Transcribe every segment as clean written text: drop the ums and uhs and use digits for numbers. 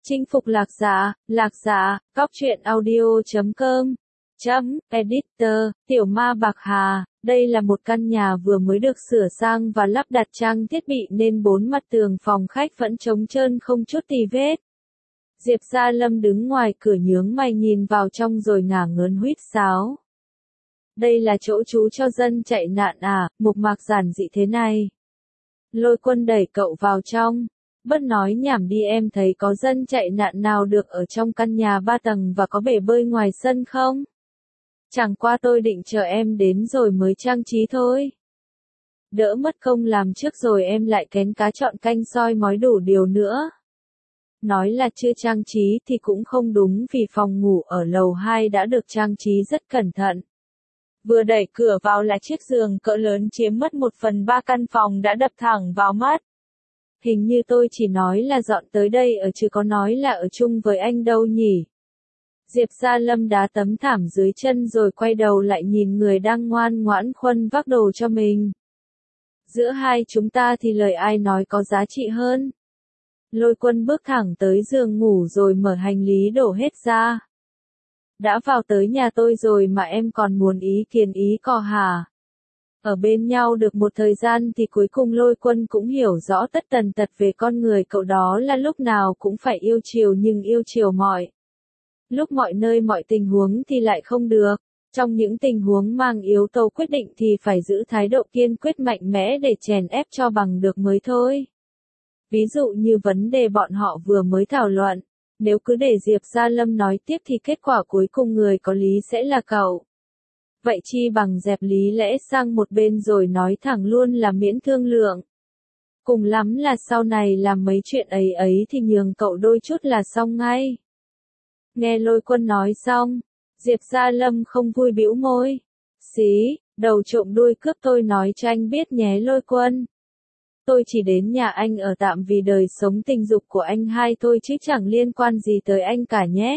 Chinh phục lạc giả, cóc truyện audio.com. Editor, Tiểu Ma Bạc Hà, đây là một căn nhà vừa mới được sửa sang và lắp đặt trang thiết bị nên bốn mặt tường phòng khách vẫn trống trơn không chút tì vết. Diệp Gia Lâm đứng ngoài cửa nhướng mày nhìn vào trong rồi ngả ngớn huýt sáo. Đây là chỗ trú cho dân chạy nạn à, mộc mạc giản dị thế này. Lôi Quân đẩy cậu vào trong. Bớt nói nhảm đi, em thấy có dân chạy nạn nào được ở trong căn nhà 3 tầng và có bể bơi ngoài sân không? Chẳng qua tôi định chờ em đến rồi mới trang trí thôi. Đỡ mất công làm trước rồi em lại kén cá chọn canh soi mói đủ điều nữa. Nói là chưa trang trí thì cũng không đúng vì phòng ngủ ở lầu 2 đã được trang trí rất cẩn thận. Vừa đẩy cửa vào là chiếc giường cỡ lớn chiếm mất 1/3 căn phòng đã đập thẳng vào mắt. Hình như tôi chỉ nói là dọn tới đây ở chứ có nói là ở chung với anh đâu nhỉ. Diệp Gia Lâm đá tấm thảm dưới chân rồi quay đầu lại nhìn người đang ngoan ngoãn khuân vác đồ cho mình. Giữa hai chúng ta thì lời ai nói có giá trị hơn. Lôi Quân bước thẳng tới giường ngủ rồi mở hành lý đổ hết ra. Đã vào tới nhà tôi rồi mà em còn muốn ý kiến ý cò hả? Ở bên nhau được một thời gian thì cuối cùng Lôi Quân cũng hiểu rõ tất tần tật về con người cậu, đó là lúc nào cũng phải yêu chiều nhưng yêu chiều mọi lúc mọi nơi mọi tình huống thì lại không được. Trong những tình huống mang yếu tố quyết định thì phải giữ thái độ kiên quyết mạnh mẽ để chèn ép cho bằng được mới thôi. Ví dụ như vấn đề bọn họ vừa mới thảo luận, nếu cứ để Diệp Gia Lâm nói tiếp thì kết quả cuối cùng người có lý sẽ là cậu. Vậy chi bằng dẹp lý lẽ sang một bên rồi nói thẳng luôn là miễn thương lượng. Cùng lắm là sau này làm mấy chuyện ấy thì nhường cậu đôi chút là xong ngay. Nghe Lôi Quân nói xong, Diệp Gia Lâm không vui bĩu môi. Xí, đầu trộm đuôi cướp, tôi nói cho anh biết nhé Lôi Quân. Tôi chỉ đến nhà anh ở tạm vì đời sống tình dục của anh hai thôi chứ chẳng liên quan gì tới anh cả nhé.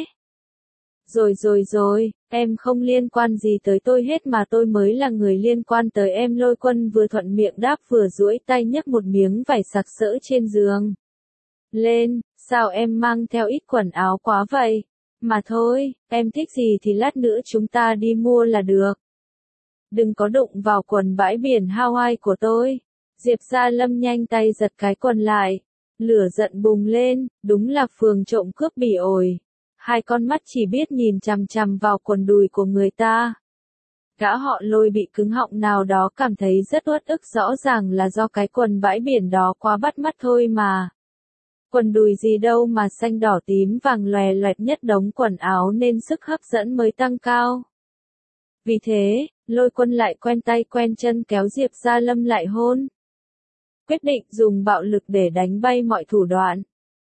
Rồi, em không liên quan gì tới tôi hết mà tôi mới là người liên quan tới em. Lôi Quân vừa thuận miệng đáp vừa duỗi tay nhấc một miếng vải sặc sỡ trên giường lên. Sao em mang theo ít quần áo quá vậy? Mà thôi, em thích gì thì lát nữa chúng ta đi mua là được. Đừng có đụng vào quần bãi biển Hawaii của tôi. Diệp Gia Lâm nhanh tay giật cái quần lại. Lửa giận bùng lên, đúng là phường trộm cướp bỉ ổi. Hai con mắt chỉ biết nhìn chằm chằm vào quần đùi của người ta. Gã họ Lôi bị cứng họng nào đó cảm thấy rất uất ức, rõ ràng là do cái quần bãi biển đó quá bắt mắt thôi mà. Quần đùi gì đâu mà xanh đỏ tím vàng lòe loẹt nhất đống quần áo nên sức hấp dẫn mới tăng cao. Vì thế, Lôi Quân lại quen tay quen chân kéo Diệp Gia Lâm lại hôn. Quyết định dùng bạo lực để đánh bay mọi thủ đoạn.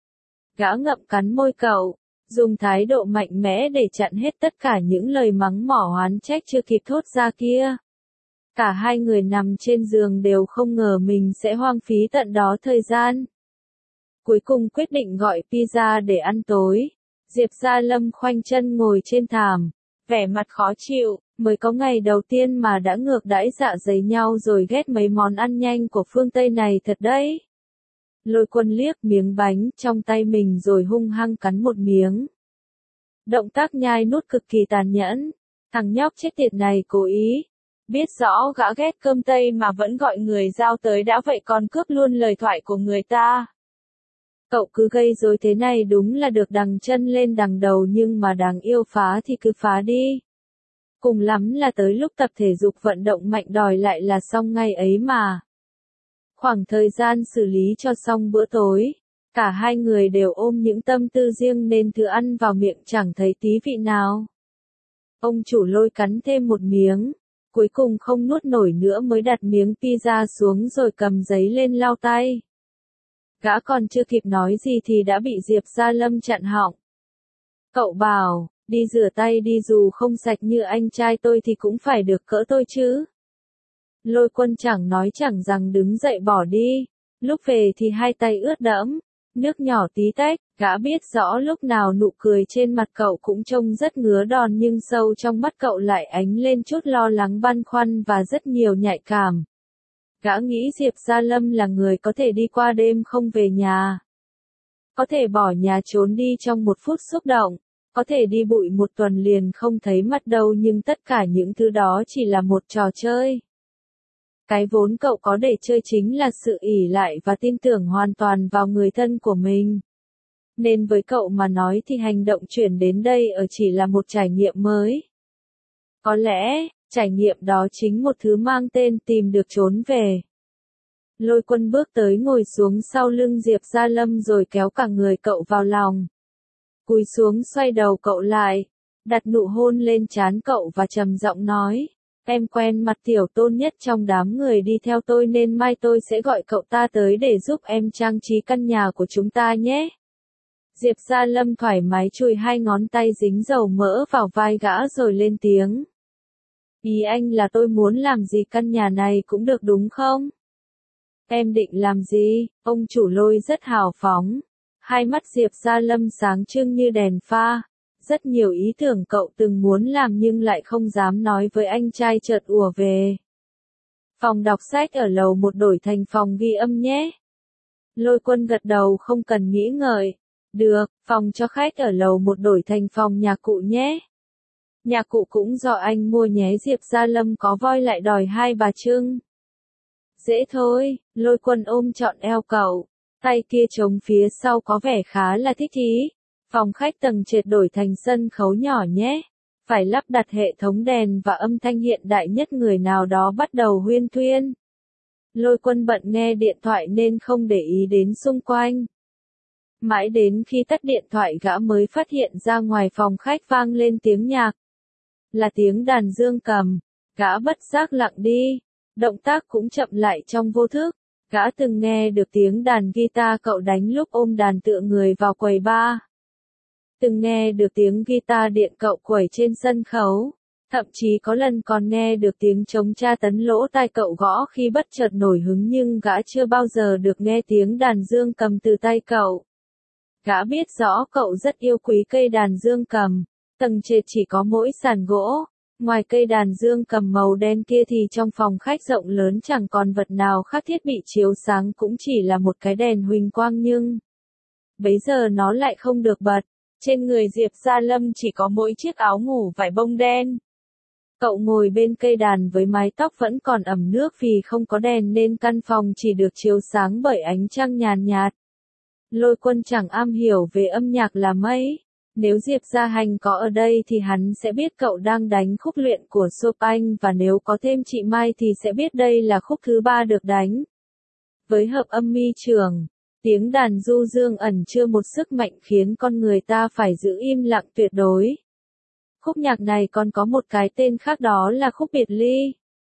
Gã ngậm cắn môi cậu, dùng thái độ mạnh mẽ để chặn hết tất cả những lời mắng mỏ oán trách chưa kịp thốt ra kia. Cả hai người nằm trên giường đều không ngờ mình sẽ hoang phí tận đó thời gian. Cuối cùng quyết định gọi pizza để ăn tối. Diệp Gia Lâm khoanh chân ngồi trên thảm, vẻ mặt khó chịu, mới có ngày đầu tiên mà đã ngược đãi dạ dày nhau rồi, ghét mấy món ăn nhanh của phương Tây này thật đấy. Lôi Quân liếc miếng bánh trong tay mình rồi hung hăng cắn một miếng. Động tác nhai nuốt cực kỳ tàn nhẫn. Thằng nhóc chết tiệt này cố ý. Biết rõ gã ghét cơm Tây mà vẫn gọi người giao tới đã vậy còn cướp luôn lời thoại của người ta. Cậu cứ gây rối thế này đúng là được đằng chân lên đằng đầu, nhưng mà đáng yêu phá thì cứ phá đi. Cùng lắm là tới lúc tập thể dục vận động mạnh đòi lại là xong ngay ấy mà. Khoảng thời gian xử lý cho xong bữa tối, cả hai người đều ôm những tâm tư riêng nên thứ ăn vào miệng chẳng thấy tí vị nào. Ông chủ Lôi cắn thêm một miếng, cuối cùng không nuốt nổi nữa mới đặt miếng pizza xuống rồi cầm giấy lên lau tay. Gã còn chưa kịp nói gì thì đã bị Diệp Gia Lâm chặn họng. Cậu bảo, đi rửa tay đi, dù không sạch như anh trai tôi thì cũng phải được cỡ tôi chứ. Lôi Quân chẳng nói chẳng rằng đứng dậy bỏ đi. Lúc về thì hai tay ướt đẫm, nước nhỏ tí tách. Gã biết rõ lúc nào nụ cười trên mặt cậu cũng trông rất ngứa đòn nhưng sâu trong mắt cậu lại ánh lên chút lo lắng, băn khoăn và rất nhiều nhạy cảm. Gã nghĩ Diệp Gia Lâm là người có thể đi qua đêm không về nhà. Có thể bỏ nhà trốn đi trong một phút xúc động, có thể đi bụi một tuần liền không thấy mặt đâu, nhưng tất cả những thứ đó chỉ là một trò chơi. Cái vốn cậu có để chơi chính là sự ỷ lại và tin tưởng hoàn toàn vào người thân của mình. Nên với cậu mà nói thì hành động chuyển đến đây ở chỉ là một trải nghiệm mới. Có lẽ, trải nghiệm đó chính một thứ mang tên tìm được trốn về. Lôi Quân bước tới ngồi xuống sau lưng Diệp Gia Lâm rồi kéo cả người cậu vào lòng. Cúi xuống xoay đầu cậu lại, đặt nụ hôn lên trán cậu và trầm giọng nói, em quen mặt tiểu tôn nhất trong đám người đi theo tôi nên mai tôi sẽ gọi cậu ta tới để giúp em trang trí căn nhà của chúng ta nhé. Diệp Gia Lâm thoải mái chùi hai ngón tay dính dầu mỡ vào vai gã rồi lên tiếng. Ý anh là tôi muốn làm gì căn nhà này cũng được đúng không? Em định làm gì? Ông chủ Lôi rất hào phóng. Hai mắt Diệp Gia Lâm sáng trưng như đèn pha. Rất nhiều ý tưởng cậu từng muốn làm nhưng lại không dám nói với anh trai chợt ùa về. Phòng đọc sách ở lầu 1 đổi thành phòng ghi âm nhé. Lôi Quân gật đầu không cần nghĩ ngợi. Được, phòng cho khách ở lầu 1 đổi thành phòng nhạc cụ nhé. Nhạc cụ cũng do anh mua nhé. Diệp Gia Lâm có voi lại đòi hai bà trưng. Dễ thôi, Lôi Quân ôm trọn eo cậu, tay kia chống phía sau có vẻ khá là thích thú. Phòng khách tầng trệt đổi thành sân khấu nhỏ nhé. Phải lắp đặt hệ thống đèn và âm thanh hiện đại nhất. Người nào đó bắt đầu huyên thuyên. Lôi Quân bận nghe điện thoại nên không để ý đến xung quanh. Mãi đến khi tắt điện thoại gã mới phát hiện ra ngoài phòng khách vang lên tiếng nhạc. Là tiếng đàn dương cầm. Gã bất giác lặng đi. Động tác cũng chậm lại trong vô thức. Gã từng nghe được tiếng đàn guitar cậu đánh lúc ôm đàn tựa người vào quầy bar. Từng nghe được tiếng guitar điện cậu quẩy trên sân khấu. Thậm chí có lần còn nghe được tiếng trống tra tấn lỗ tai cậu gõ khi bất chợt nổi hứng, nhưng gã chưa bao giờ được nghe tiếng đàn dương cầm từ tay cậu. Gã biết rõ cậu rất yêu quý cây đàn dương cầm. Tầng trệt chỉ có mỗi sàn gỗ. Ngoài cây đàn dương cầm màu đen kia thì trong phòng khách rộng lớn chẳng còn vật nào khác, thiết bị chiếu sáng cũng chỉ là một cái đèn huỳnh quang, nhưng bấy giờ nó lại không được bật. Trên người Diệp Gia Lâm chỉ có mỗi chiếc áo ngủ vải bông đen. Cậu ngồi bên cây đàn với mái tóc vẫn còn ẩm nước vì không có đèn nên căn phòng chỉ được chiếu sáng bởi ánh trăng nhàn nhạt. Lôi Quân chẳng am hiểu về âm nhạc là mấy. Nếu Diệp Gia Hành có ở đây thì hắn sẽ biết cậu đang đánh khúc luyện của Chopin, và nếu có thêm chị Mai thì sẽ biết đây là khúc thứ 3 được đánh. Với hợp âm mi trường, tiếng đàn du dương ẩn chứa một sức mạnh khiến con người ta phải giữ im lặng tuyệt đối. Khúc nhạc này còn có một cái tên khác, đó là khúc biệt ly.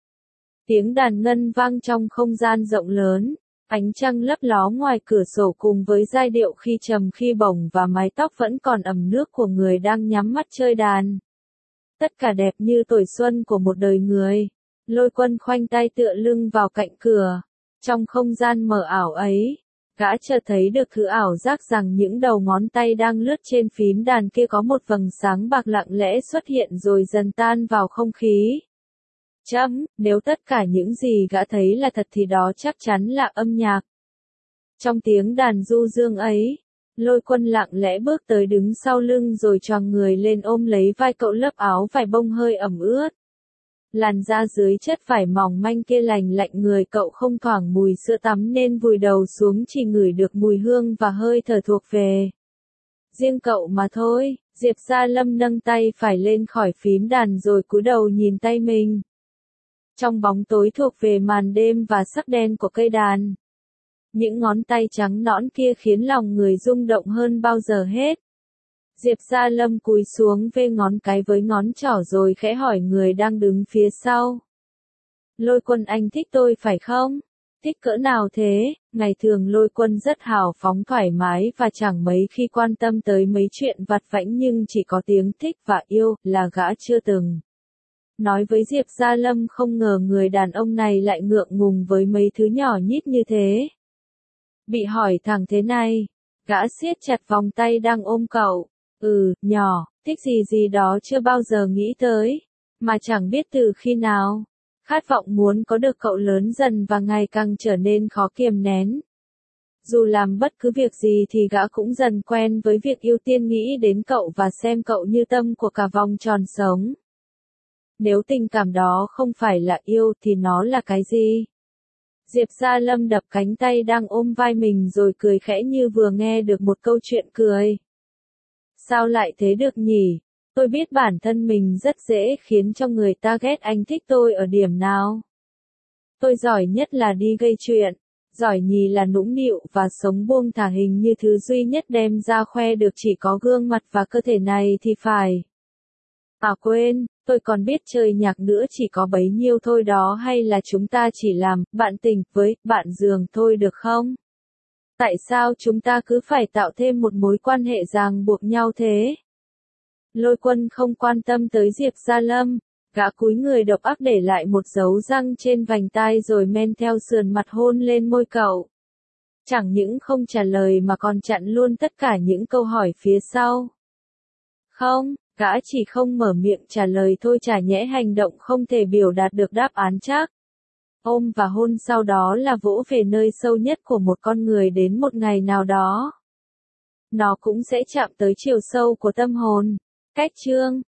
Tiếng đàn ngân vang trong không gian rộng lớn. Ánh trăng lấp ló ngoài cửa sổ cùng với giai điệu khi trầm khi bổng và mái tóc vẫn còn ẩm nước của người đang nhắm mắt chơi đàn. Tất cả đẹp như tuổi xuân của một đời người. Lôi Quân khoanh tay tựa lưng vào cạnh cửa. Trong không gian mờ ảo ấy, gã chợt thấy được thứ ảo giác rằng những đầu ngón tay đang lướt trên phím đàn kia có một vầng sáng bạc lặng lẽ xuất hiện rồi dần tan vào không khí. Nếu tất cả những gì gã thấy là thật thì đó chắc chắn là âm nhạc. Trong tiếng đàn du dương ấy, Lôi Quân lặng lẽ bước tới đứng sau lưng rồi choàng người lên ôm lấy vai cậu, lớp áo vải bông hơi ẩm ướt. Làn da dưới chất vải mỏng manh kia lành lạnh người cậu không thoảng mùi sữa tắm nên vùi đầu xuống chỉ ngửi được mùi hương và hơi thở thuộc về riêng cậu mà thôi. Diệp Gia Lâm nâng tay phải lên khỏi phím đàn rồi cúi đầu nhìn tay mình. Trong bóng tối thuộc về màn đêm và sắc đen của cây đàn, những ngón tay trắng nõn kia khiến lòng người rung động hơn bao giờ hết. Diệp Gia Lâm cúi xuống vê ngón cái với ngón trỏ rồi khẽ hỏi người đang đứng phía sau. Lôi Quân, anh thích tôi phải không? Thích cỡ nào thế? Ngày thường Lôi Quân rất hào phóng thoải mái và chẳng mấy khi quan tâm tới mấy chuyện vặt vãnh, nhưng chỉ có tiếng thích và yêu là gã chưa từng nói với Diệp Gia Lâm. Không ngờ người đàn ông này lại ngượng ngùng với mấy thứ nhỏ nhít như thế. Bị hỏi thẳng thế này, gã siết chặt vòng tay đang ôm cậu. Nhỏ, thích gì gì đó chưa bao giờ nghĩ tới, mà chẳng biết từ khi nào. Khát vọng muốn có được cậu lớn dần và ngày càng trở nên khó kiềm nén. Dù làm bất cứ việc gì thì gã cũng dần quen với việc ưu tiên nghĩ đến cậu và xem cậu như tâm của cả vòng tròn sống. Nếu tình cảm đó không phải là yêu thì nó là cái gì? Diệp Gia Lâm đập cánh tay đang ôm vai mình rồi cười khẽ như vừa nghe được một câu chuyện cười. Sao lại thế được nhỉ? Tôi biết bản thân mình rất dễ khiến cho người ta ghét. Anh thích tôi ở điểm nào? Tôi giỏi nhất là đi gây chuyện, giỏi nhì là nũng nịu và sống buông thả, hình như thứ duy nhất đem ra khoe được chỉ có gương mặt và cơ thể này thì phải. À quên, tôi còn biết chơi nhạc nữa, chỉ có bấy nhiêu thôi đó, hay là chúng ta chỉ làm bạn tình với bạn giường thôi được không? Tại sao chúng ta cứ phải tạo thêm một mối quan hệ ràng buộc nhau thế? Lôi Quân không quan tâm tới Diệp Gia Lâm, gã cúi người độc ác để lại một dấu răng trên vành tai rồi men theo sườn mặt hôn lên môi cậu. Chẳng những không trả lời mà còn chặn luôn tất cả những câu hỏi phía sau. Không, gã chỉ không mở miệng trả lời thôi, chả nhẽ hành động không thể biểu đạt được đáp án chắc. Ôm và hôn sau đó là vỗ về nơi sâu nhất của một con người, đến một ngày nào đó nó cũng sẽ chạm tới chiều sâu của tâm hồn. Cách chương